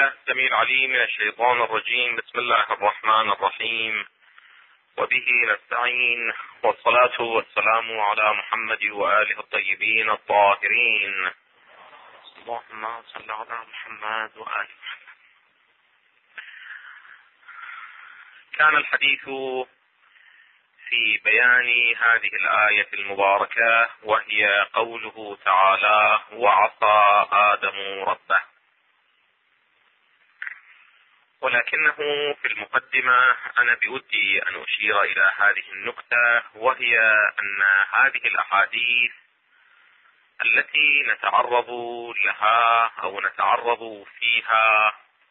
بالله السميع العليم من الشيطان الرجيم. بسم الله الرحمن الرحيم، وبه نستعين، والصلاة والسلام على محمد وآله الطيبين الطاهرين. اللهم صل على محمد وآل محمد. كان الحديث في بيان هذه الآية المباركة، وهي قوله تعالى: وعصى آدم ربه. ولكنه في المقدمة أنا بودي أن أشير إلى هذه النقطة، وهي أن هذه الأحاديث التي نتعرض لها أو نتعرض فيها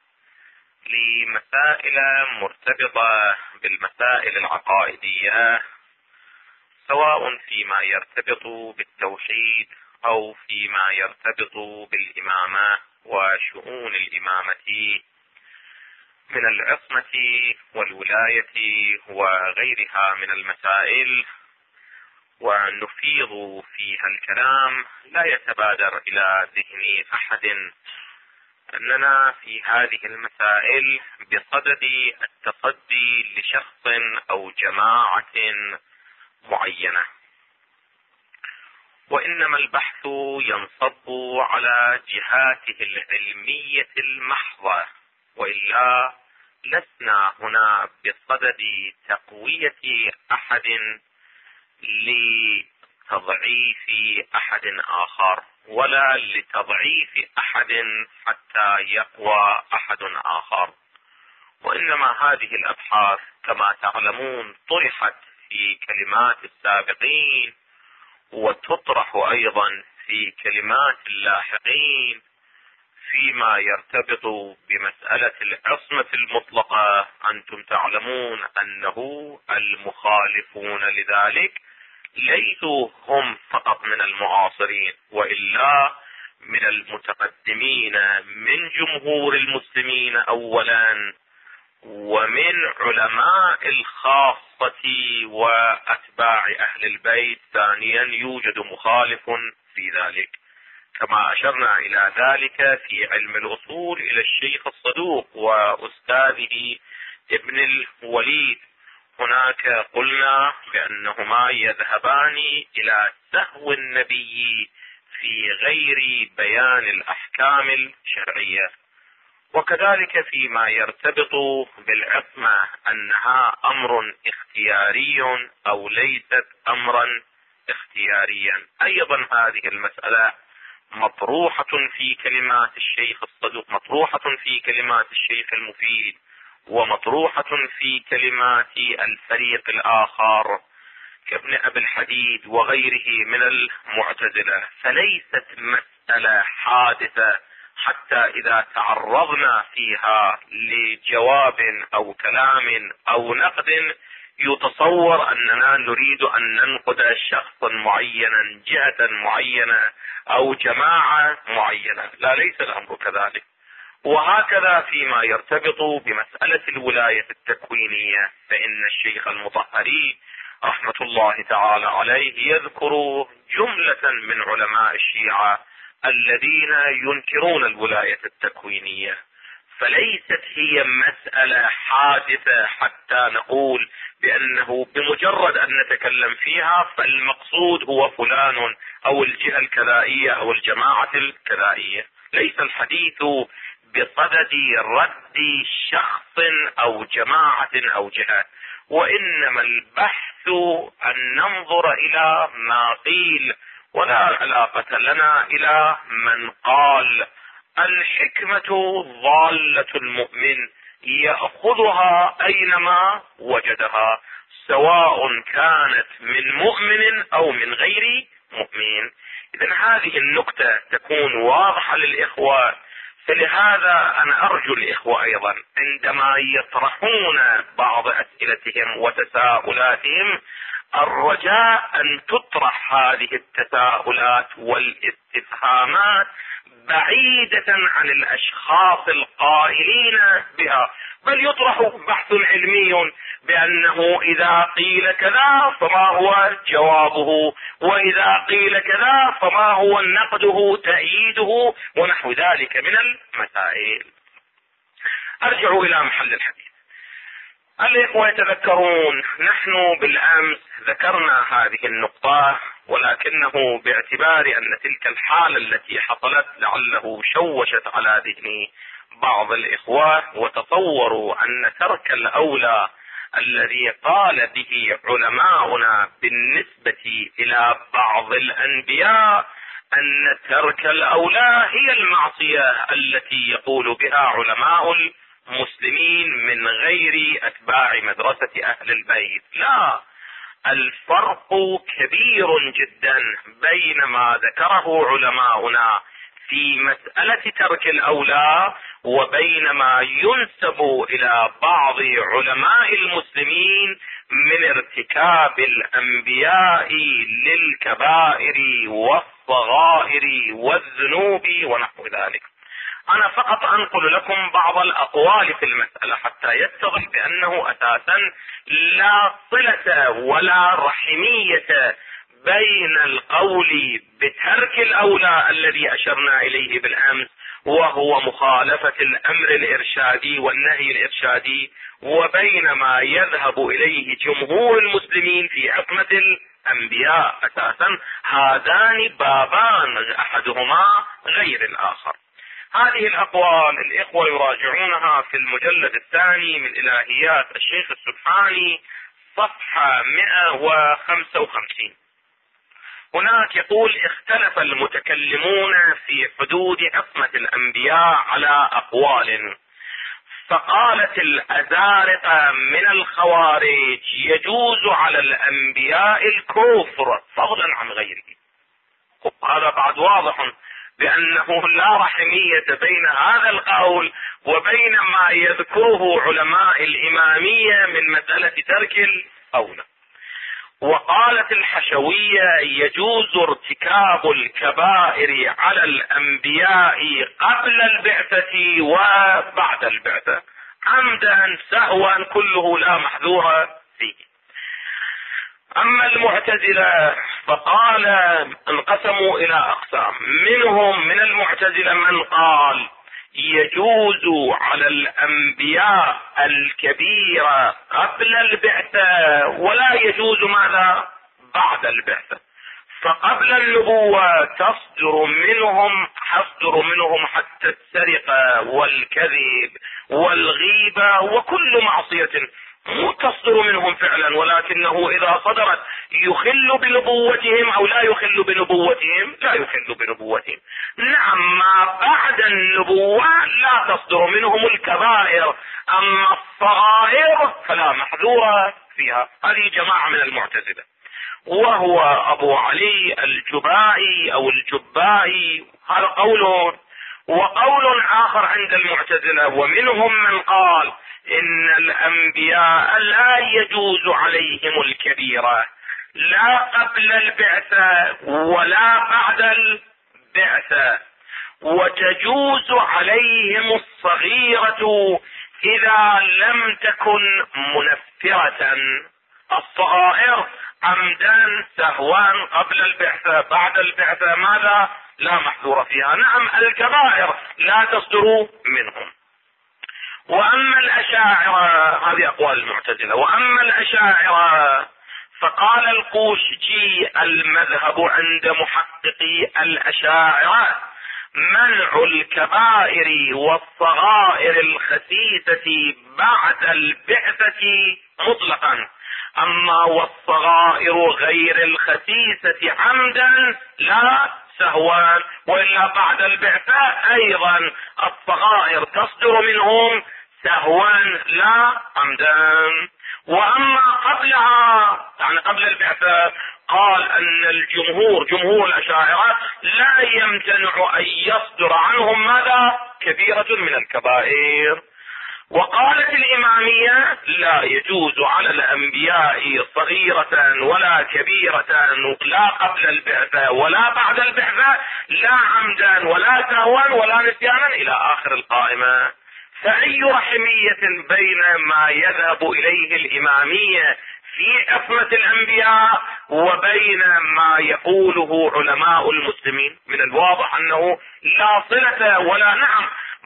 لمسائل مرتبطة بالمسائل العقائدية، سواء فيما يرتبط بالتوحيد أو فيما يرتبط بالإمامة وشؤون الإمامة من العصمة والولاية وغيرها من المسائل، ونفيض فيها الكلام، لا يتبادر إلى ذهن أحد أننا في هذه المسائل بصدد التصدي لشخص أو جماعة معينة، وإنما البحث ينصب على جهاته العلمية المحضة، وإلا لسنا هنا بصدد تقوية أحد لتضعيف أحد آخر، ولا لتضعيف أحد حتى يقوى أحد آخر. وإنما هذه الأبحاث كما تعلمون طرحت في كلمات السابقين، وتطرح أيضا في كلمات اللاحقين فيما يرتبط بمسألة العصمة المطلقة. أنتم تعلمون أنه المخالفون لذلك ليسوا هم فقط من المعاصرين، وإلا من المتقدمين من جمهور المسلمين أولا، ومن علماء الخاصة وأتباع أهل البيت ثانيا يوجد مخالف في ذلك، كما أشرنا إلى ذلك في علم الأصول إلى الشيخ الصدوق وأستاذه ابن الوليد. هناك قلنا بأنهما يذهبان إلى سهو النبي في غير بيان الأحكام الشرعية. وكذلك فيما يرتبط بالعصمة أنها أمر اختياري أو ليست أمرا اختياريا، أيضا هذه المسألة مطروحة في كلمات الشيخ الصدوق، مطروحة في كلمات الشيخ المفيد، ومطروحة في كلمات الفريق الآخر كابن أبي الحديد وغيره من المعتزلة. فليست مسألة حادثة حتى إذا تعرضنا فيها لجواب أو كلام أو نقد يتصور أننا نريد أن ننقد شخصا معينا، جهة معينة أو جماعة معينة. لا، ليس الأمر كذلك. وهكذا فيما يرتبط بمسألة الولاية التكوينية، فإن الشيخ المطهري رحمة الله تعالى عليه يذكر جملة من علماء الشيعة الذين ينكرون الولاية التكوينية. فليست هي مسألة حادثة حتى نقول بأنه بمجرد أن نتكلم فيها فالمقصود هو فلان أو الجهة الكذائية أو الجماعة الكذائية. ليس الحديث بصدد رد شخص أو جماعة أو جهة، وإنما البحث أن ننظر إلى ما قيل، ولا علاقة لنا إلى من قال. الحكمة ضالة المؤمن يأخذها أينما وجدها، سواء كانت من مؤمن أو من غير مؤمن. إذن هذه النقطة تكون واضحة للإخوة. فلهذا أنا أرجو الإخوة أيضا عندما يطرحون بعض أسئلتهم وتساؤلاتهم، الرجاء أن تطرح هذه التساؤلات والاستفهامات بعيدة عن الأشخاص القائلين بها، بل يطرح بحث علمي بأنه إذا قيل كذا فما هو جوابه، وإذا قيل كذا فما هو نقده تأييده ونحو ذلك من المسائل. أرجع إلى محل الحديث. الإخوة يتذكرون نحن بالأمس ذكرنا هذه النقطة، ولكنه باعتبار أن تلك الحالة التي حصلت لعله شوشت على ذهن بعض الإخوة، وتصوروا أن ترك الأولى الذي قال به علماؤنا بالنسبة إلى بعض الأنبياء أن ترك الأولى هي المعصية التي يقول بها علماء المسلمين من غير أتباع مدرسة أهل البيت. لا، الفرق كبير جدا بين ما ذكره علماؤنا في مسألة ترك الأولى وبين ما ينسب إلى بعض علماء المسلمين من ارتكاب الأنبياء للكبائر والصغائر والذنوب ونحو ذلك. أنا فقط أنقل لكم بعض الأقوال في المسألة حتى يتضح بأنه أساسا لا صلة ولا رحمية بين القول بترك الأولى الذي أشرنا إليه بالأمس وهو مخالفة الأمر الإرشادي والنهي الإرشادي، وبين ما يذهب إليه جمهور المسلمين في عصمة الأنبياء. أساسا هذان بابان أحدهما غير الآخر. هذه الأقوال الإخوة يراجعونها في المجلد الثاني من إلهيات الشيخ السبحاني صفحة 155. هناك يقول: اختلف المتكلمون في حدود عصمة الأنبياء على أقوال، فقالت الأزارقة من الخوارج يجوز على الأنبياء الكفر فضلا عن غيره. هذا بعد واضح بأنه لا رحمية بين هذا القول وبين ما يذكره علماء الإمامية من مسألة ترك الأولى. وقالت الحشوية يجوز ارتكاب الكبائر على الأنبياء قبل البعثة وبعد البعثة عمدا سهوا كله لا محذور فيه. أما المعتزلة فقال انقسموا إلى أقسام، منهم من المعتزلة من قال يجوز على الأنبياء الكبيرة قبل البعثة ولا يجوز ماذا بعد البعثة، فقبل النبوة تصدر منهم حتى السرقة والكذب والغيبة وكل معصية تصدر منهم فعلا، ولكنه إذا صدرت يخل بنبوتهم أو لا يخل بنبوتهم؟ لا يخل بنبوتهم. نعم، ما بعد النبوة لا تصدر منهم الكبائر، أما الصغائر فلا محذور فيها. هذه جماعة من المعتزلة، وهو أبو علي الجبائي أو الجبائي، هذا قول. وقول آخر عند المعتزلة ومنهم من قال إن الأنبياء لا يجوز عليهم الكبيرة لا قبل البعثة ولا بعد البعثة، وتجوز عليهم الصغيرة إذا لم تكن منفرة. الصغائر عمدا سهوا قبل البعثة، بعد البعثة ماذا؟ لا محذور فيها. نعم، الكبائر لا تصدر منهم. وأما الأشاعرة، هذه أقوال المعتزلة، وأما الأشاعرة فقال القوشجي المذهب عند محققي الأشاعرة منع الكبائر والصغائر الخسيسة بعد البعثة مطلقا، أما والصغائر غير الخسيسة عمدا لا سهوا، وإلا بعد البعثة أيضا الصغائر تصدر منهم سهوا لا عمدا. وأما قبلها يعني قبل البعثة قال أن جمهور الأشاعرة لا يمتنع أن يصدر عنهم ماذا؟ كبيرة من الكبائر. وقالت الإمامية لا يجوز على الأنبياء صغيرة ولا كبيرة لا قبل البعثة ولا بعد البعثة، لا عمدا ولا سهوا ولا نسيانا إلى آخر القائمة. فأي رحمية بين ما يذهب إليه الإمامية في عصمة الأنبياء وبين ما يقوله علماء المسلمين؟ من الواضح أنه لا صلة ولا. نعم،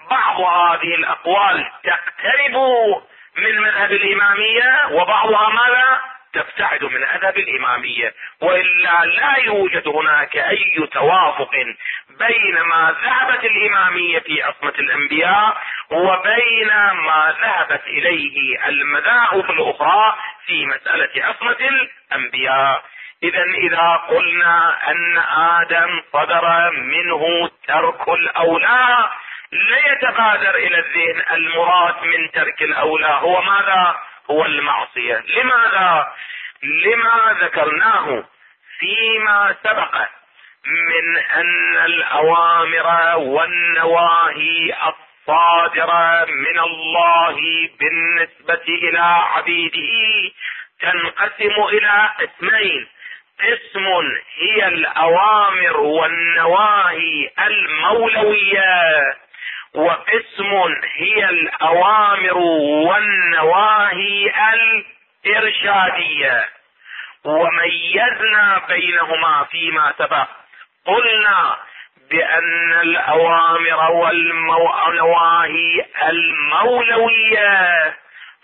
بعض هذه الأقوال تقترب من مذهب الإمامية وبعضها ماذا؟ تبتعد من مذهب الإمامية، وإلا لا يوجد هناك أي توافق بين ما ذهبت الإمامية في عصمة الأنبياء وبين ما ذهبت إليه المذاهب الأخرى في مسألة عصمة الأنبياء. إذا قلنا أن آدم صدر منه ترك الأولى، لا يتبادر إلى الذهن المراد من ترك الأولى هو ماذا؟ هو المعصية. لماذا؟ لما ذكرناه فيما سبق من أن الأوامر والنواهي الصادرة من الله بالنسبة إلى عبيده تنقسم إلى اسمين: قسم هي الأوامر والنواهي المولوية، وقسم هي الأوامر والنواهي الإرشادية. وميزنا بينهما فيما سبق، قلنا بأن الأوامر والنواهي المولوية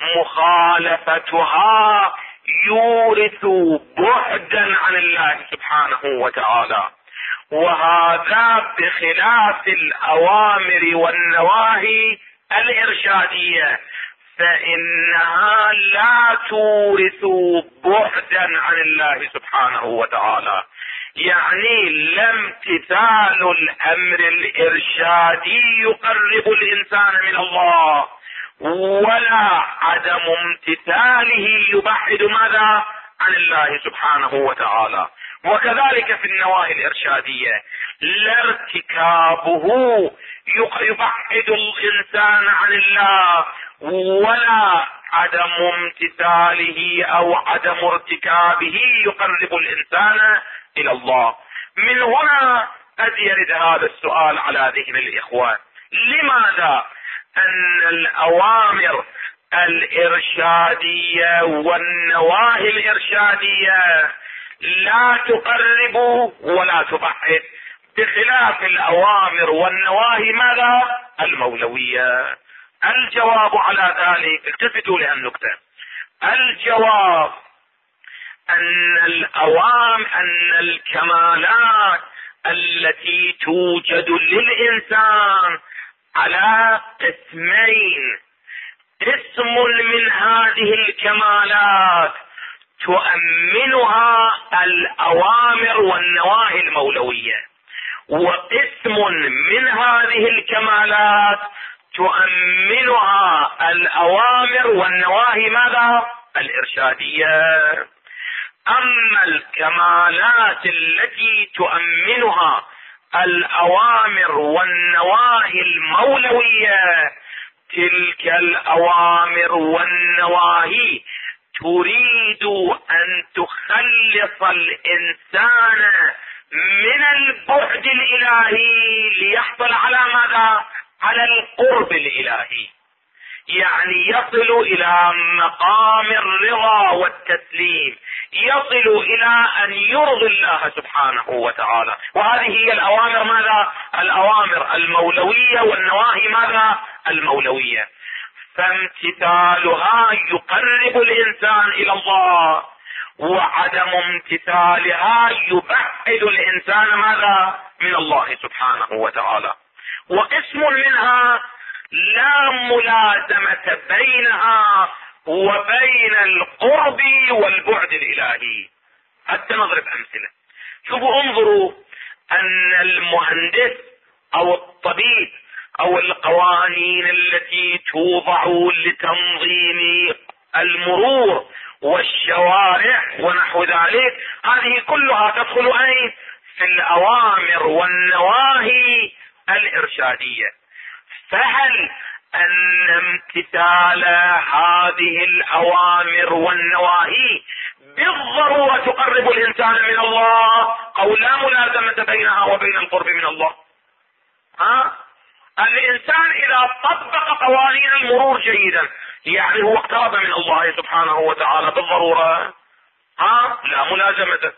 مخالفتها يورث بعدا عن الله سبحانه وتعالى، وهذا بخلاف الأوامر والنواهي الإرشادية، فإنها لا تورث بعدا عن الله سبحانه وتعالى. يعني لا امتثال الأمر الإرشادي يقرب الإنسان من الله، ولا عدم امتثاله يبعد ماذا؟ عن الله سبحانه وتعالى. وكذلك في النواهي الإرشادية لا ارتكابه يبعد الإنسان عن الله، ولا عدم امتثاله أو عدم ارتكابه يقرب الإنسان إلى الله. من هنا قد يرد هذا السؤال على ذهن الإخوان: لماذا أن الأوامر الإرشادية والنواهي الإرشادية لا تقرب ولا تبعد، بخلاف الأوامر والنواهي ماذا؟ المولوية؟ الجواب على ذلك، التفتوا لهالنقطة، الجواب أن الكمالات التي توجد للإنسان على قسمين: قسم من هذه الكمالات تؤمنها الأوامر والنواهي المولوية، وقسم من هذه الكمالات تؤمنها الأوامر والنواهي ماذا؟ الإرشادية. أما الكمالات التي تؤمنها الأوامر والنواهي المولوية، تلك الأوامر والنواهي تريد أن تخلص الإنسان من البعد الإلهي ليحصل على ماذا؟ على القرب الإلهي، يعني يصل إلى مقام الرضا والتسليم، يصل إلى أن يرضي الله سبحانه وتعالى. وهذه هي الأوامر ماذا؟ الأوامر المولوية، والنواهي ماذا؟ المولوية. فامتثالها يقرب الإنسان إلى الله، وعدم امتثالها يبعد الإنسان ماذا؟ من الله سبحانه وتعالى. وقسم منها لا ملازمة بينها وبين القرب والبعد الإلهي. حتى نضرب أمثلة. شوفوا، انظروا أن المهندس أو الطبيب أو القوانين التي توضع لتنظيم المرور والشوارع ونحو ذلك، هذه كلها تدخل أين؟ في الأوامر والنواهي الإرشادية. فهل أن امتثال هذه الأوامر والنواهي بالضرورة تقرب الإنسان من الله، أو لا ملازمة بينها وبين القرب من الله؟ الإنسان إذا طبق قوانين المرور جيدا يعني هو اقترب من الله سبحانه وتعالى بالضرورة؟ لا ملازمة.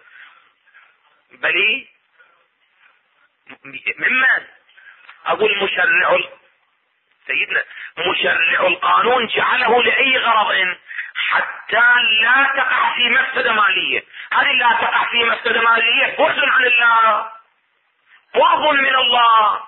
بل ممن أقول سيدنا مشرع القانون جعله لأي غرض؟ حتى لا تقع في مفسدة مالية. هذه لا تقع في مفسدة مالية بعد عن الله، بعض من الله.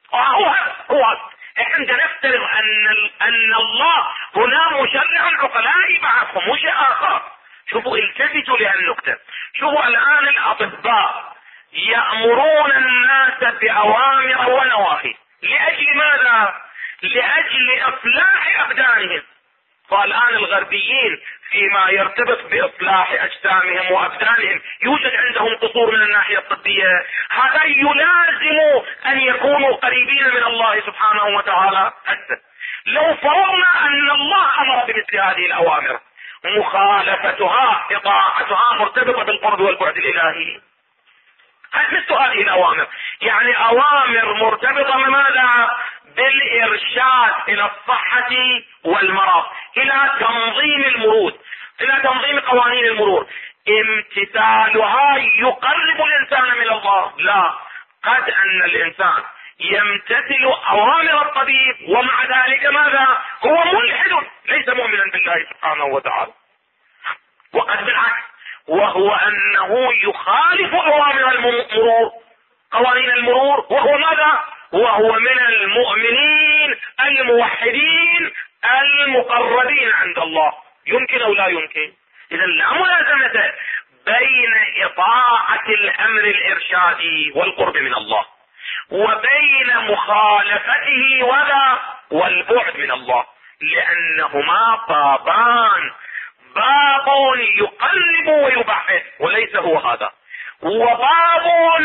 هو احنا نفترض ان الله هنا مشرع عقلاء بعضهم، مش اخر. شوفوا التفتوا لهالنقطة. شوفوا الان الاطباء يأمرون الناس بأوامر ونواهي لأجل ماذا؟ لأجل إصلاح أبدانهم. فالآن الغربيين فيما يرتبط بإصلاح أجسامهم وأبدانهم يوجد عندهم قصور من الناحية الطبية. هذا يلازم أن يكونوا قريبين من الله سبحانه وتعالى. لو فرضنا أن الله أمر بمثل هذه الأوامر، مخالفتها إطاعتها مرتبطة بالقرب والبعد الإلهي. مثل هذه الأوامر يعني أوامر مرتبطة بماذا؟ بالإرشاد إلى الصحة والمرض، إلى تنظيم المرور، إلى تنظيم قوانين المرور. امتثالها يقرب الإنسان من الله؟ لا. قد أن الإنسان يمتثل أوامر الطبيب ومع ذلك ماذا؟ هو ملحد ليس مؤمنا بالله سبحانه وتعالى. وقد بالعكس، وهو أنه يخالف أوامر المرور، قوانين المرور، وهو ماذا؟ وهو من المؤمنين الموحدين المقربين عند الله. يمكن أو لا يمكن؟ إذا لا ملازمة بين إطاعة الأمر الإرشادي والقرب من الله وبين مخالفته والبعد من الله، لأنهما بابان، باب يقرب ويبعد وليس هو هذا، وباب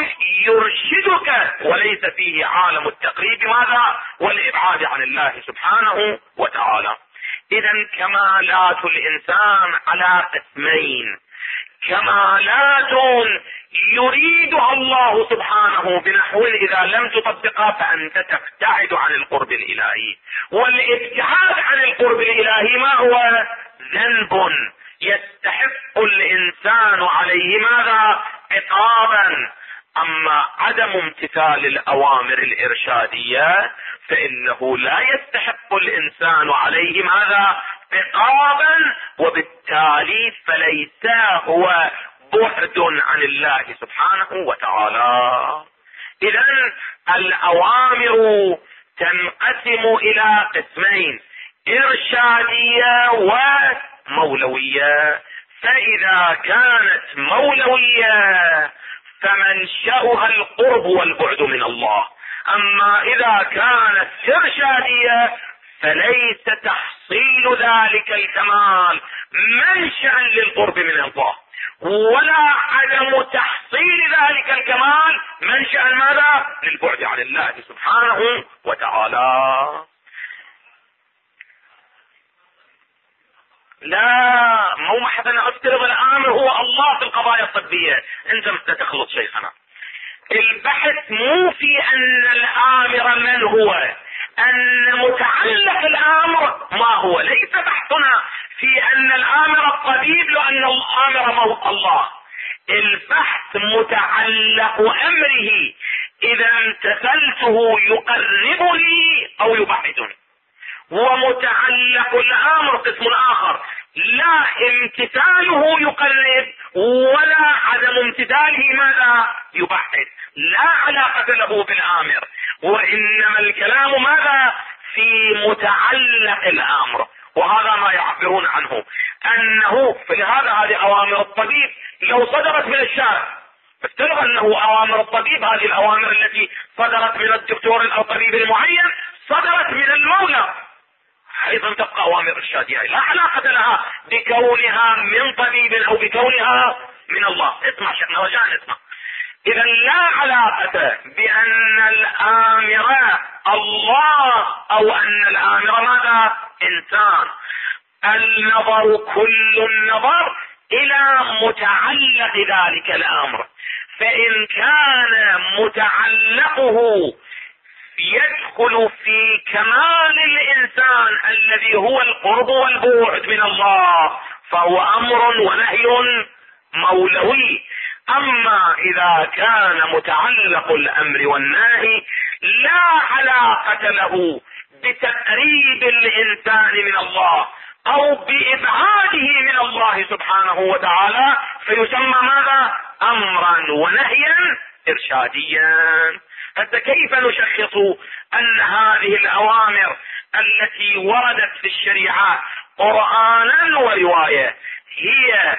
يرشدك وليس فيه عالم التقريب ماذا؟ والإبعاد عن الله سبحانه وتعالى. إذا كمالات الإنسان على قسمين: كمالات يريدها الله سبحانه بنحو إذا لم تطبقها فأنت تبتعد عن القرب الإلهي، والابتعاد عن القرب الإلهي ما هو؟ ذنب يستحق الإنسان عليه ماذا؟ عقابا. أما عدم امتثال الأوامر الإرشادية فإنه لا يستحق الإنسان عليه ماذا؟ عقابا، وبالتالي فليس هو بعد عن الله سبحانه وتعالى. إذا الأوامر تنقسم إلى قسمين: إرشادية ومولوية. فإذا كانت مولوية فمنشأها القرب والبعد من الله، أما إذا كانت إرشادية فليس تحصيل ذلك الكمال منشأ للقرب من الله، ولا عدم تحصيل ذلك الكمال منشأ ماذا؟ للبعد عن الله سبحانه وتعالى. لا، مو محبنا افترض الامر هو الله في القضايا الطبية. انت تخلط شيخنا. البحث مو في ان الامر من هو، ان متعلق الامر ما هو. ليس بحثنا في ان الامر الطبيب لان الامر الله. البحث متعلق امره، اذا امتثلته يقربني او يبعدني. ومتعلق الامر قسم اخر، لا امتثاله يقرب ولا عدم امتثاله ماذا؟ يبعد. لا علاقة له بالامر، وانما الكلام ماذا؟ في متعلق الامر. وهذا ما يعبرون عنه انه فلهذا هذه اوامر الطبيب لو صدرت من الشارع، افترض انه اوامر الطبيب، هذه الاوامر التي صدرت من الدكتور او طبيب المعين صدرت من المولى، ايضا تبقى اوامر ارشاديه لا علاقة لها بكونها من طبيب او بكونها من الله. اسمع شيخنا رجاء اسمع. اذا لا علاقة بان الامر الله او ان الامر ماذا؟ انسان. النظر كل النظر الى متعلق ذلك الامر، فان كان متعلقه يدخل في كمال الانسان الذي هو القرب والبعد من الله فهو امر ونهي مولوي. اما اذا كان متعلق الامر والنهي لا علاقة له بتقريب الانسان من الله او بابعاده من الله سبحانه وتعالى، فيسمى ماذا؟ امرا ونهيا ارشاديا. حتى كيف نشخص ان هذه الاوامر التي وردت في الشريعة قرآنا ورواية هي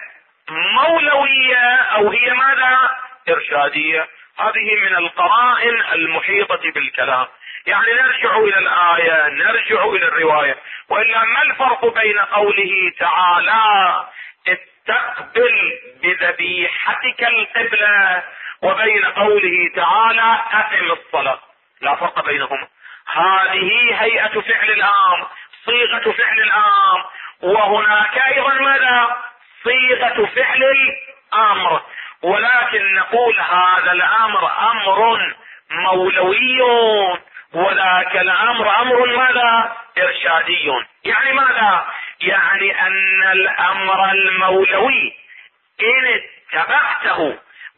مولوية او هي ماذا؟ ارشادية؟ هذه من القرائن المحيطة بالكلام. يعني نرجع الى الآية، نرجع الى الرواية. وإلا ما الفرق بين قوله تعالى استقبل بذبيحتك القبلة وبين قوله تعالى أقم الصلاة؟ لا فرق بينهما. هذه هيئة فعل الامر، صيغة فعل الامر، وهناك ايضا ماذا؟ صيغة فعل الامر. ولكن نقول هذا الامر امر مولوي وذاك الامر امر ماذا؟ ارشادي. يعني ماذا؟ يعني ان الامر المولوي ان اتبعته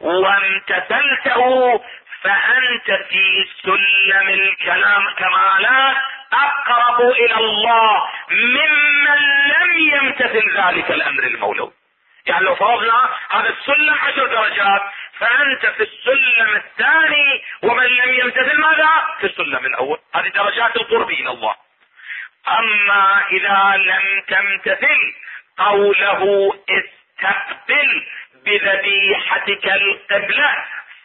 وامتثلته فانت في سلم الكلام كمالات اقرب الى الله ممن لم يمتثل ذلك الامر المولوي. يعني لو فرضنا هذا السلم 10 درجات، فانت في السلم الثاني ومن لم يمتثل ماذا؟ في السلم الاول. هذه درجات القرب الى الله. اما اذا لم تمتثل قوله استقبل بذبيحتك القبلة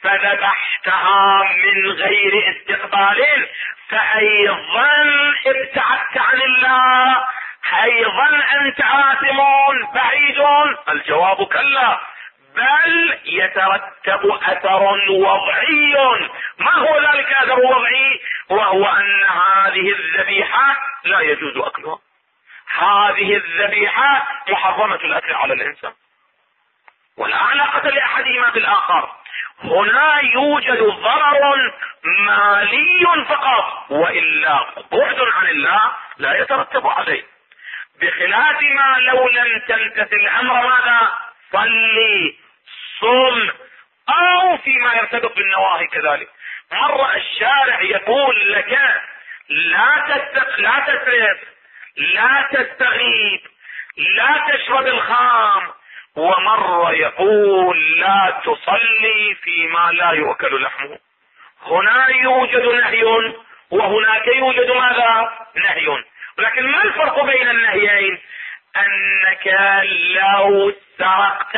فذبحتها من غير استقبال، فايضا ابتعدت عن الله، ايضا انت آثم بعيد. الجواب كلا، بل يترتب اثر وضعي. ما هو ذلك اثر وضعي؟ وهو ان هذه الذبيحة لا يجوز اكلها. هذه الذبيحة محرمة الاكل على الانسان، ولا علاقة لاحدهما بالاخر. هنا يوجد ضرر مالي فقط، والا بعد عن الله لا يترتب عليه. بخلاف ما لو لم تمتثل الامر ماذا؟ صلي، صم، او فيما يرتبط بالنواهي كذلك. مرة الشارع يقول لك لا تسرف، لا تستغيب، لا تشرب الخمر، ومرة يقول لا تصلي فيما لا يؤكل لحمه. هنا يوجد نهي وهناك يوجد ماذا؟ نهي. ولكن ما الفرق بين النهيين؟ انك لو سرقت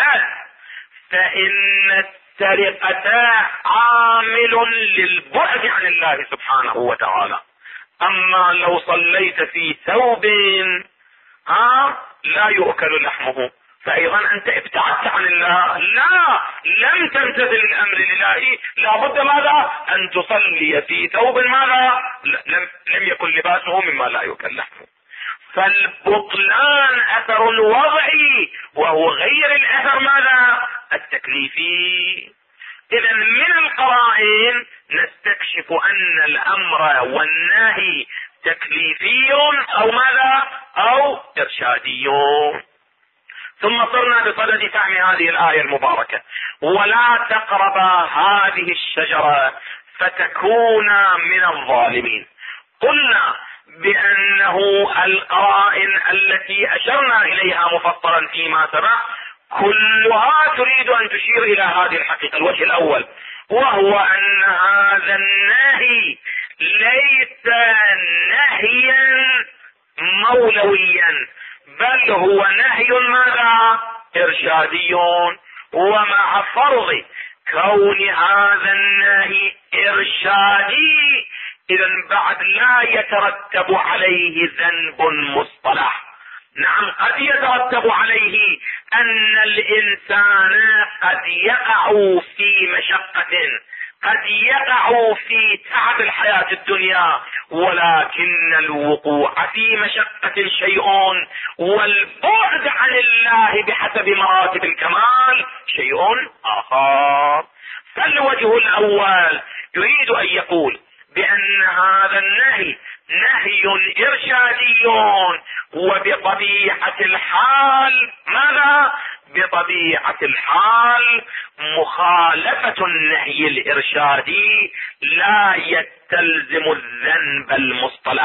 فان السرقة عامل للبعد عن الله سبحانه وتعالى. اما لو صليت في ثوب لا يؤكل لحمه فايضا انت ابتعدت عن الله، لا لم تمتثل الامر لله. لابد ماذا؟ ان تصلي في ثوب ماذا؟ لم يكن لباسه مما لا يؤكل لحمه. فالبطلان اثر وضعي وهو غير الاثر ماذا؟ التكليفي. اذا من القرائن نستكشف ان الامر والنهي تكليفي او ماذا؟ او ارشادي. ثم صرنا بصدد فهم هذه الآية المباركة: ولا تقربا هذه الشجرة فتكونا من الظالمين. قلنا بأنه القرائن التي أشرنا إليها مفصلا فيما سبق كلها تريد أن تشير إلى هذه الحقيقة. الوجه الأول وهو أن هذا النهي ليس نهيا مولويا، بل هو نهي ماذا؟ ارشادي. ومع فرض كون هذا النهي ارشادي، اذا بعد لا يترتب عليه ذنب مصطلح. نعم قد يترتب عليه ان الانسان قد يقع في مشقة، قد يقع في تعب الحياة الدنيا، ولكن الوقوع في مشقة شيء والبعد عن الله بحسب مراتب الكمال شيء آخر. فالوجه الأول يريد أن يقول بأن هذا النهي نهي إرشادي، وبطبيعة الحال ماذا؟ بطبيعة الحال مخالفة النهي الإرشادي لا يستلزم الذنب المصطلح،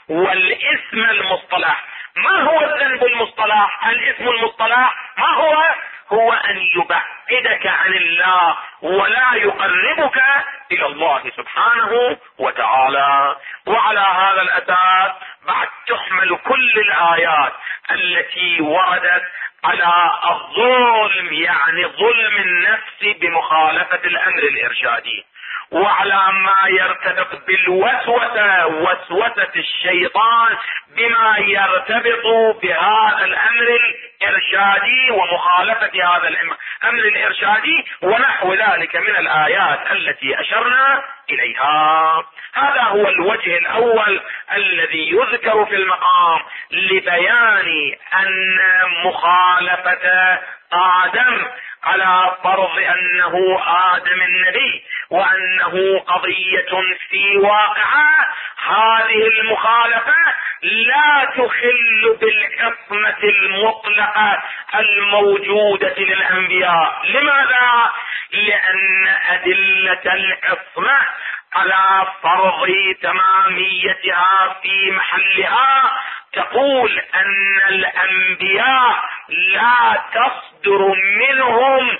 والإثم المصطلح. ما هو الذنب المصطلح؟ الإثم المصطلح ما هو أن يبعدك عن الله ولا يقربك إلى الله سبحانه وتعالى. وعلى هذا الأساس بعد تحمل كل الآيات التي وردت على الظلم، يعني ظلم النفس بمخالفة الأمر الإرشادي، وعلى ما يرتبط بالوسوسة، وسوسة الشيطان بما يرتبط بهذا الأمر الإرشادي ومخالفة هذا الأمر الإرشادي ونحو ذلك من الآيات التي أشرنا إليها. هذا هو الوجه الأول الذي يذكر في المقام لبيان أن مخالفة آدم على فرض أنه آدم النبي وأنه قضية في واقعة، هذه المخالفة لا تخل بالعصمة المطلقة الموجودة للأنبياء. لماذا؟ لأن أدلة العصمة على فرض تماميتها في محلها تقول أن الأنبياء لا تصدر منهم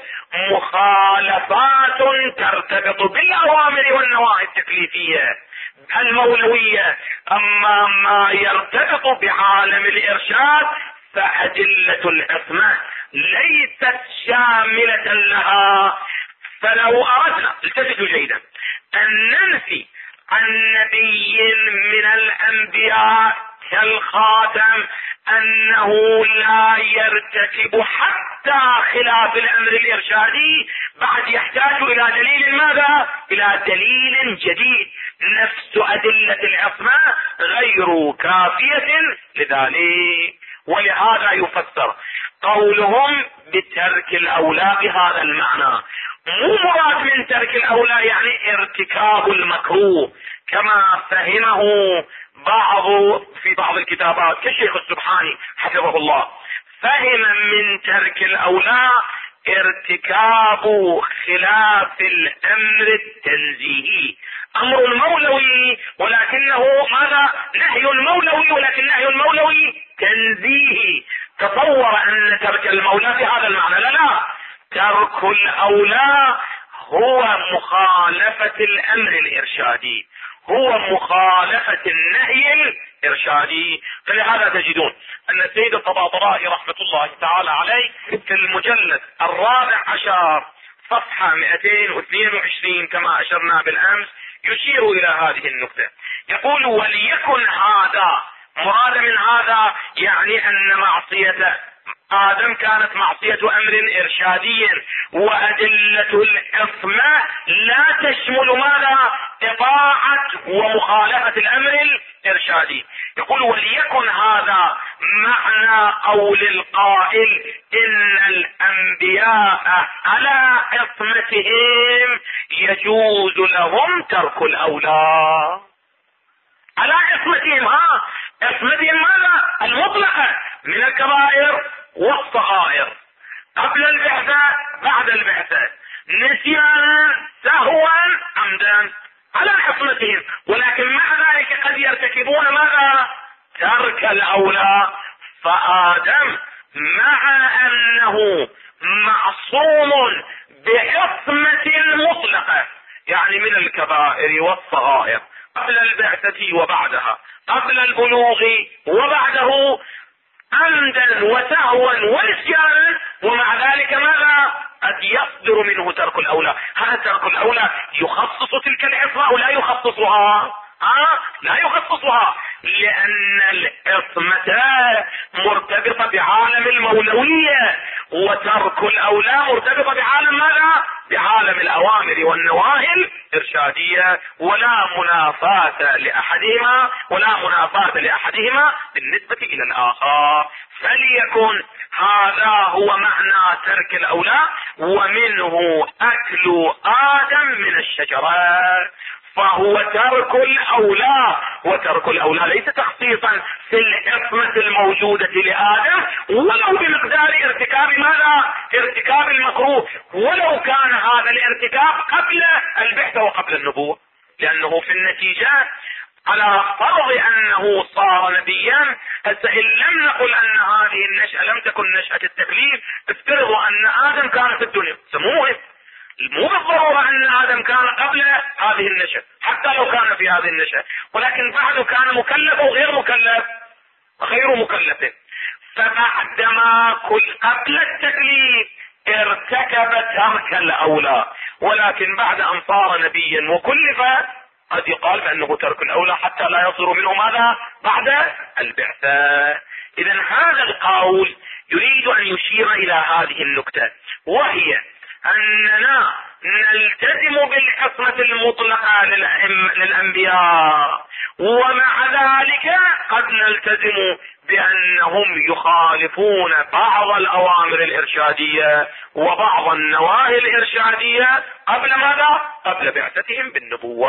مخالفات ترتبط بالأوامر والنواهي التكليفية المولوية. أما ما يرتبط بعالم الإرشاد فأدلة العصمة ليست شاملة لها. فلو أردنا، التفتوا جيدا، أن ننفي عن نبي من الأنبياء كالخاتم أنه لا يرتكب حتى خلاف الأمر الإرشادي، بعد يحتاج إلى دليل. ماذا؟ إلى دليل جديد. نفس أدلة العصمة غير كافية لذلك، ولهذا يفسر قولهم بترك الأولى بهذا المعنى. مو مراد من ترك الأولى يعني ارتكاب المكروه كما فهمه في بعض الكتابات كالشيخ السبحاني حفظه الله، فهم من ترك الأولى ارتكاب خلاف الأمر التنزيهي، أمر مولوي ولكنه ماذا؟ نهي مولوي، ولكن نهي مولوي تنزيهي. تصور أن ترك المولى بهذا المعنى. لا، ترك الأولى هو مخالفة الأمر الإرشادي، هو مخالفة النهي الإرشادي. فلهذا تجدون أن السيد الطباطبائي رحمة الله تعالى عليه في المجلد 14 صفحة 222 كما أشرنا بالأمس يشير إلى هذه النقطة. يقول: وليكن هذا، مراد من هذا يعني أن معصية آدم كانت معصية أمر إرشادي، وأدلة العصمة لا تشمل ماذا؟ إطاعة ومخالفة الأمر الإرشادي. يقول: وليكن هذا معنى قول القائل إن الأنبياء على عصمتهم يجوز لهم ترك الأولى. على عصمتهم، عصمتهم ماذا؟ المطلقة من الكبائر والصغائر، قبل البعثة بعد البعثة، نسيانا سهوا عمدا، على عصمتهم. ولكن مع ذلك قد يرتكبون ماذا؟ ترك الأولى. فآدم مع أنه معصوم بعصمة مطلقة، يعني من الكبائر والصغائر، قبل البعثة وبعدها، قبل البلوغ وبعده، عمدا وسهوا ونسيانا، ومع ذلك ماذا؟ قد يصدر منه ترك الأولى. هذا ترك الأولى يخصص تلك العصمة ولا يخصصها؟ لا يخصصها، لأن العصمة مرتبطة بعالم المولوية، وترك الأولى مرتبطة بعالم ماذا؟ بعالم الأوامر والنواهي الإرشادية، ولا منافاة لأحدهما بالنسبة إلى الآخر. فليكن هذا هو معنى ترك الأولى، ومنه أكل آدم من الشجرة، فهو ترك الأولى. وترك الأولى ليس تخصيصا في العصمة الموجودة لآدم، ولو بمقدار ارتكاب ماذا؟ ارتكاب المكروه، ولو كان هذا الارتكاب قبل البعثة وقبل النبوة، لأنه في النتيجة على فرض انه صار نبيا. هسه ان لم نقل ان هذه النشأة لم تكن نشأة التكليف، افترضوا ان ادم كان في الدنيا، مو بالضرورة ان ادم كان قبل هذه النشأة، حتى لو كان في هذه النشأة، ولكن بعده كان مكلف او غير مكلف؟ غير مكلف. فبعدما قبل التكليف ارتكب ترك الاولى، ولكن بعد ان صار نبيا وكلف قد يقال بانه ترك الاولى حتى لا يصدر منه ماذا بعد البعثة. اذا هذا القول يريد ان يشير الى هذه النكتة، وهي اننا نلتزم بالعصمة المطلقة للانبياء، ومع ذلك قد نلتزم بانهم يخالفون بعض الاوامر الارشادية وبعض النواهي الارشادية قبل ماذا؟ قبل بعثتهم بالنبوة.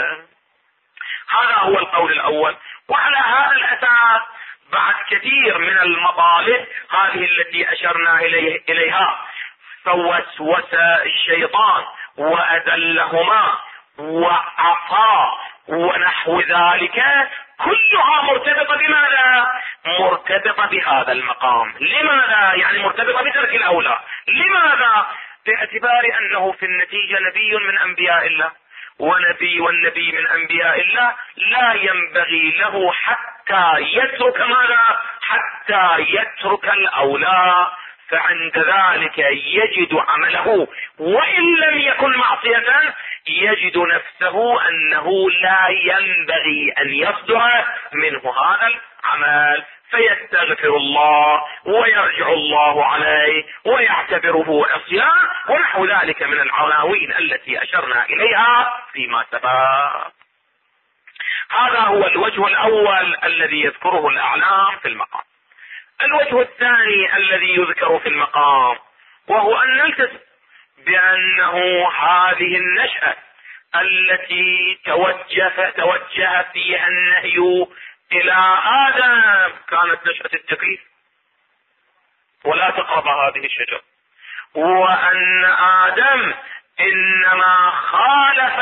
هذا هو القول الاول. وعلى هذا الاساس بعد كثير من المطالب هذه التي اشرنا اليها، فوسوس الشيطان واذلهما وعصى ونحو ذلك، كلها مرتبطة بماذا؟ مرتبطة بهذا المقام. لماذا؟ يعني مرتبطة بترك الاولى. لماذا؟ باعتبار انه في النتيجة نبي من انبياء الله، والنبي من انبياء الله لا ينبغي له حتى يترك ماذا؟ حتى يترك الاولى. فعند ذلك يجد عمله وان لم يكن معصية، يجد نفسه انه لا ينبغي ان يصدر منه هذا العمل، فيستغفر الله ويرجع الله عليه ويعتبره عصيان ونحو ذلك من العناوين التي اشرنا اليها فيما سبق. هذا هو الوجه الاول الذي يذكره الاعلام في المقام. الوجه الثاني الذي يذكر في المقام وهو ان نلتزم بانه هذه النشأة التي توجه فيها النهي الى ادم كانت نشأة التكليف، ولا تقرب هذه الشجرة، وان ادم انما خالف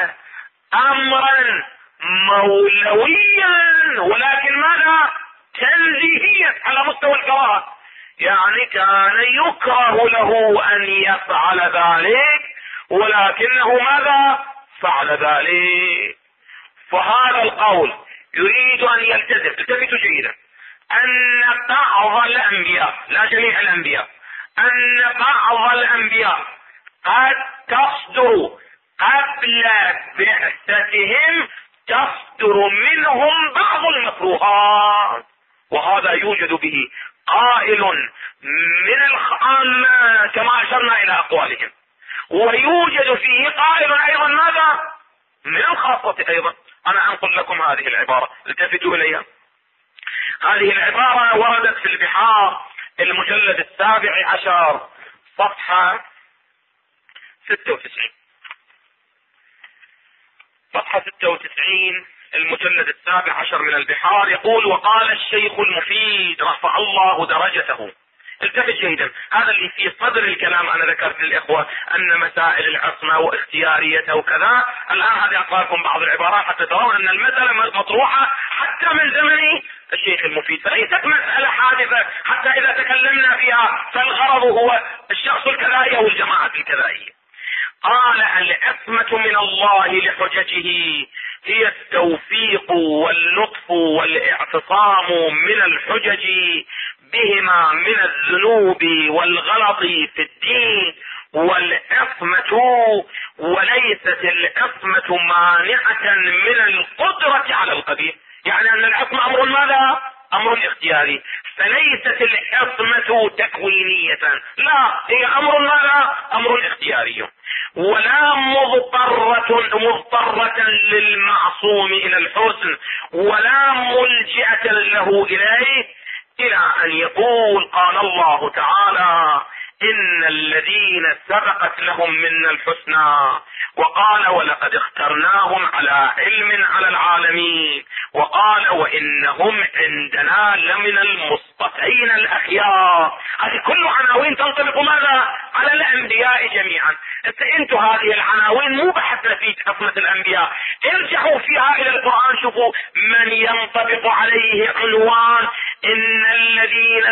امرا مولويا، ولكن ماذا؟ تنزيهيا على مستوى الكراهة، يعني كان يكره له ان يفعل ذلك ولكنه ماذا؟ فعل ذلك. فهذا القول يريد ان يلتزم، التفتوا جيدا، ان بعض الانبياء، لا جميع الانبياء، ان بعض الانبياء قد تصدر قبل بعثتهم، تصدر منهم بعض المكروهات، وهذا يوجد به قائل من العامة كما اشرنا الى اقوالهم، ويوجد فيه قائل ايضا ماذا؟ من الخاصة ايضا. انا انقل لكم هذه العبارة، التفتوا اليها. هذه العبارة وردت في البحار المجلد 17 صفحة 96. صفحة 96 المجلد 17 من البحار، يقول: وقال الشيخ المفيد رفع الله درجته. التفت جيدا، هذا اللي في صدر الكلام. انا ذكرت للاخوة ان مسائل العصمة واختياريتها وكذا، الان هذه اقرأ لكم بعض العبارات حتى ترون ان المسألة مطروحة حتى من زمن الشيخ المفيد، فليست مسألة حادثة حتى اذا تكلمنا فيها فالغرض هو الشخص الكذائي او الجماعة الكذائية. قال: العصمة من الله لحججه هي التوفيق واللطف والاعتصام من الحجج بهما من الذنوب والغلط في الدين، والعصمة وليست العصمة مانعة من القدرة على القبيح. يعني ان العصمة امر ماذا؟ امر اختياري، فليست العصمة تكوينية، لا، هي امر ماذا؟ امر اختياري، ولا مضطرة للمعصوم الى الحسن ولا ملجئة له اليه، الى ان يقول: قال الله تعالى: ان الذين سبقت لهم منا الحسنى، وقال: ولقد اخترناهم على علم على العالمين، وقال: وانهم عندنا لمن المصطفين. المصطفين الأخيار. هذه كل عناوين تنطبق ماذا؟ على الأنبياء جميعا. انتوا هذه العناوين مو بحثنا في عصمة الأنبياء، ارجعوا فيها إلى القرآن، شوفوا من ينطبق عليه عنوان إن الذين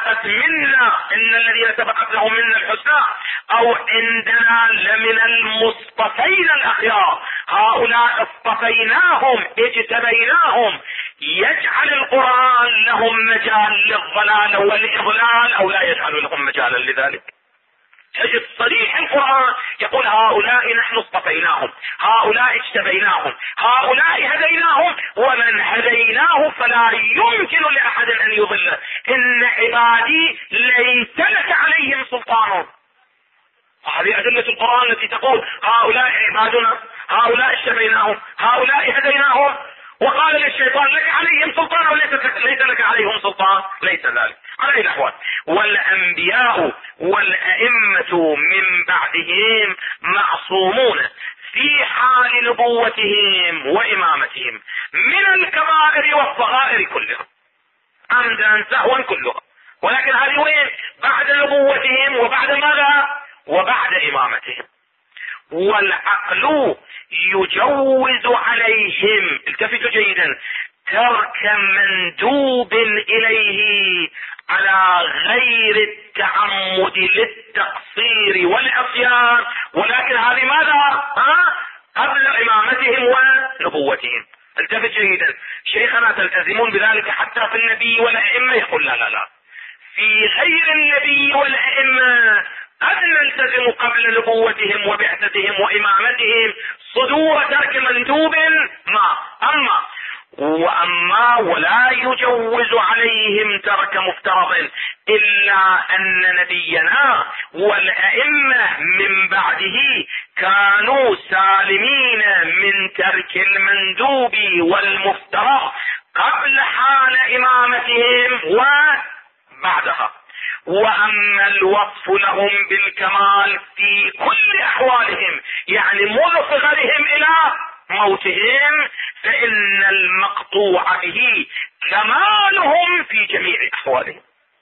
سبقت لهم منا الحسنى أو عندنا لمن المصطفين الأخيار. هؤلاء اصطفيناهم اجتبيناهم. يجعل القرآن لهم مجال للضلال والإضلال أو لا يجعل لهم مجالا لذلك؟ تجد صريح القرآن يقول هؤلاء نحن اصطفيناهم، هؤلاء اجتبيناهم، هؤلاء هديناهم، ومن هديناه فلا يمكن لأحد أن يضله. إن عبادي ليس لك عليهم سلطان. هذه أدلة القرآن التي تقول هؤلاء عبادنا، هؤلاء اجتبيناهم، هؤلاء هديناهم. وقال للشيطان لك عليهم سلطان وليس لك عليهم سلطان. ليس ذلك على أي الأحوال. والأنبياء والأئمة من بعدهم معصومون في حال نبوتهم وإمامتهم من الكبائر والصغائر كلها، عمدا سهوا كلها. ولكن هذه وين؟ بعد نبوتهم وبعد ماذا؟ وبعد إمامتهم. والعقل يجوز عليهم، التفتوا جيدا، ترك مندوب إليه على غير التعمد للتقصير والعصيان. ولكن هذه ماذا؟ قبل إمامتهم ونبوتهم. التفت جيدا. شيخنا تلتزمون بذلك حتى في النبي والأئمة؟ يقول لا لا لا، في غير النبي والأئمة قد نلتزم قبل نبوتهم وبعثتهم وإمامتهم صدور ترك مندوب ما. أما ولا يجوز عليهم ترك مفترض إلا أن نبينا والأئمة من بعده كانوا سالمين من ترك المندوب والمفترض قبل حال إمامتهم وبعدها. وأما الوصف لهم بالكمال في كل أحوالهم، يعني منذ صغرهم إلى موتهم، فإن المقطوع به كمالهم في جميع أحوالهم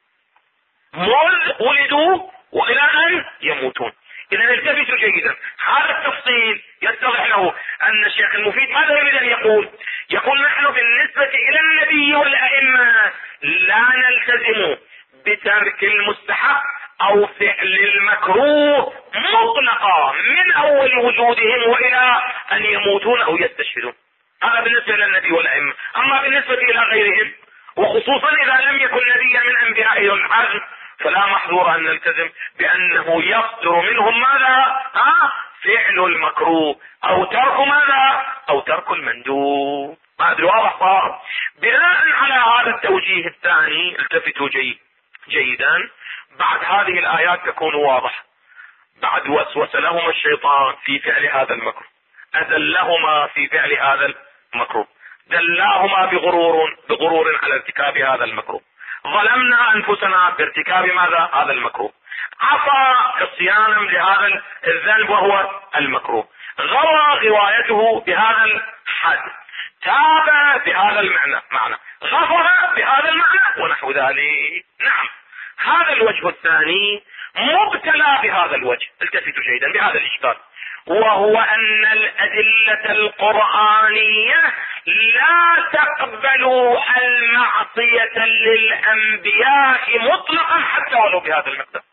منذ ولدوا وإلى أن يموتون. إذا التفتوا جيدا، هذا التفصيل يتضح له أن الشيخ المفيد ماذا يريد أن يقول؟ يقول نحن بالنسبة إلى النبي والأئمة لا نلتزم بترك المستحب أو فعل المكروه مطلقا من أول وجودهم وإلى أن يموتون أو يستشهدون. هذا بالنسبة إلى النبي والأئمة. أما بالنسبة إلى غيرهم، وخصوصا إذا لم يكن نبيا من أنبيائه الحزم، فلا محظور أن نلتزم بأنه يصدر منهم ماذا؟ فعل المكروه أو ترك ماذا؟ أو ترك المندوب. ما أدري واضح صار؟ بناء على هذا التوجيه الثاني، التفتوا جيدا، بعد هذه الآيات تكون واضح. بعد وسوس لهما الشيطان في فعل هذا المكروه، أدلهما في فعل هذا المكروه، دلاهما بغرور على ارتكاب هذا المكروه، ظلمنا أنفسنا بارتكاب ماذا؟ هذا المكروه، عصى عصيانا لهذا الذنب وهو المكروه، غوى غوايته بهذا الحد، تاب بهذا المعنى، غفر بهذا المعنى ونحو ذلك. نعم، هذا الوجه الثاني مبتلى بهذا الوجه. التفتوا جيدا بهذا الإشكال، وهو أن الأدلة القرآنية لا تقبل المعصية للأنبياء مطلقا حتى ولو بهذا المقدار،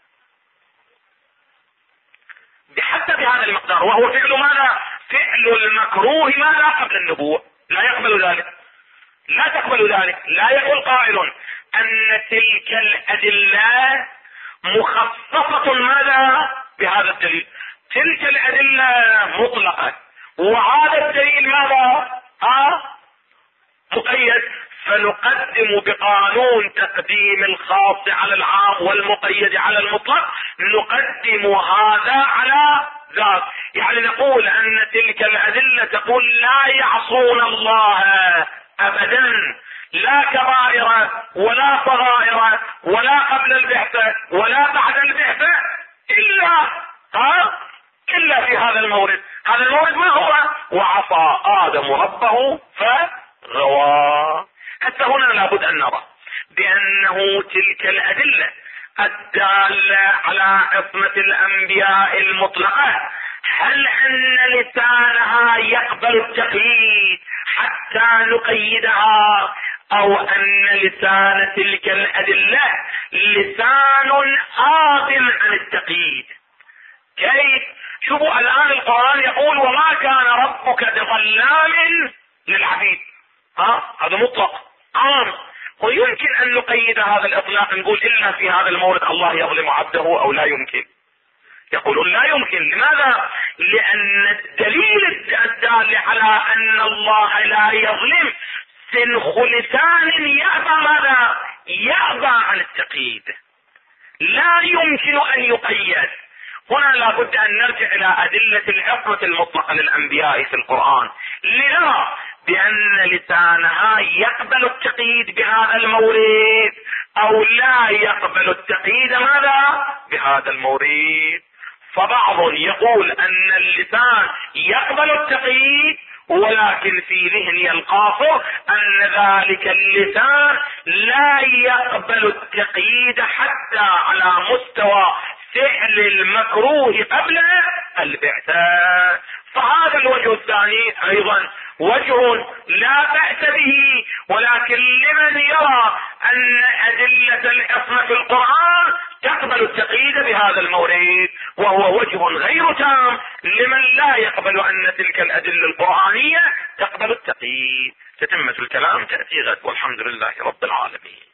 حتى بهذا المقدار، وهو فعل ماذا؟ فعل المكروه ماذا؟ قبل النبوة. لا يقبل ذلك، لا تقبل ذلك. لا يقول قائل أن تلك الأدلة مخصصة ماذا؟ بهذا الدليل. تلك الأدلة مطلقة، وهذا الدليل ماذا؟ مقيد، فنقدم بقانون تقديم الخاص على العام والمقيد على المطلق، نقدم هذا على ذاك. يعني نقول أن تلك الأدلة تقول لا يعصون الله أبدا، لا كبائر ولا صغائر ولا قبل البعثة ولا بعد البعثة، إلا في هذا المورد. هذا المورد ما هو؟ وعصى آدم ربه فغوى. حتى هنا لابد أن نرى بأن انه تلك الادلة الدالة على عصمة الانبياء المطلقة، هل ان لسانها يقبل التقييد حتى نقيدها، او ان لسان تلك الادلة لسان آثم عن التقييد؟ كيف؟ شوفوا الان القرآن يقول وما كان ربك بظلام للعبيد، هذا مطلق عام، ويمكن ان نقيد هذا الاطلاق نقول الا في هذا المورد الله يظلم عبده او لا يمكن. يقولون لا يمكن. لماذا؟ لان الدليل الدال على ان الله لا يظلم سنخ لسان يأبى ماذا؟ يأبى عن التقييد، لا يمكن ان يقيد. هنا لابد ان نرجع الى ادلة العصمة المطلقة للانبياء في القرآن لنرى بان لسانها يقبل التقييد بهذا المورد او لا يقبل التقييد ماذا؟ بهذا المورد. فبعض يقول ان اللسان يقبل التقييد، ولكن في ذهني القاصر ان ذلك اللسان لا يقبل التقييد حتى على مستوى فعل المكروه قبل البعثة. فهذا الوجه الثاني ايضا وجه لا بأس به، ولكن لمن يرى ان ادلة العصمة في القرآن تقبل التقييد بهذا المورد، وهو وجه غير تام لمن لا يقبل ان تلك الادلة القرآنية تقبل التقييد. تتمة الكلام تأتي غد، والحمد لله رب العالمين.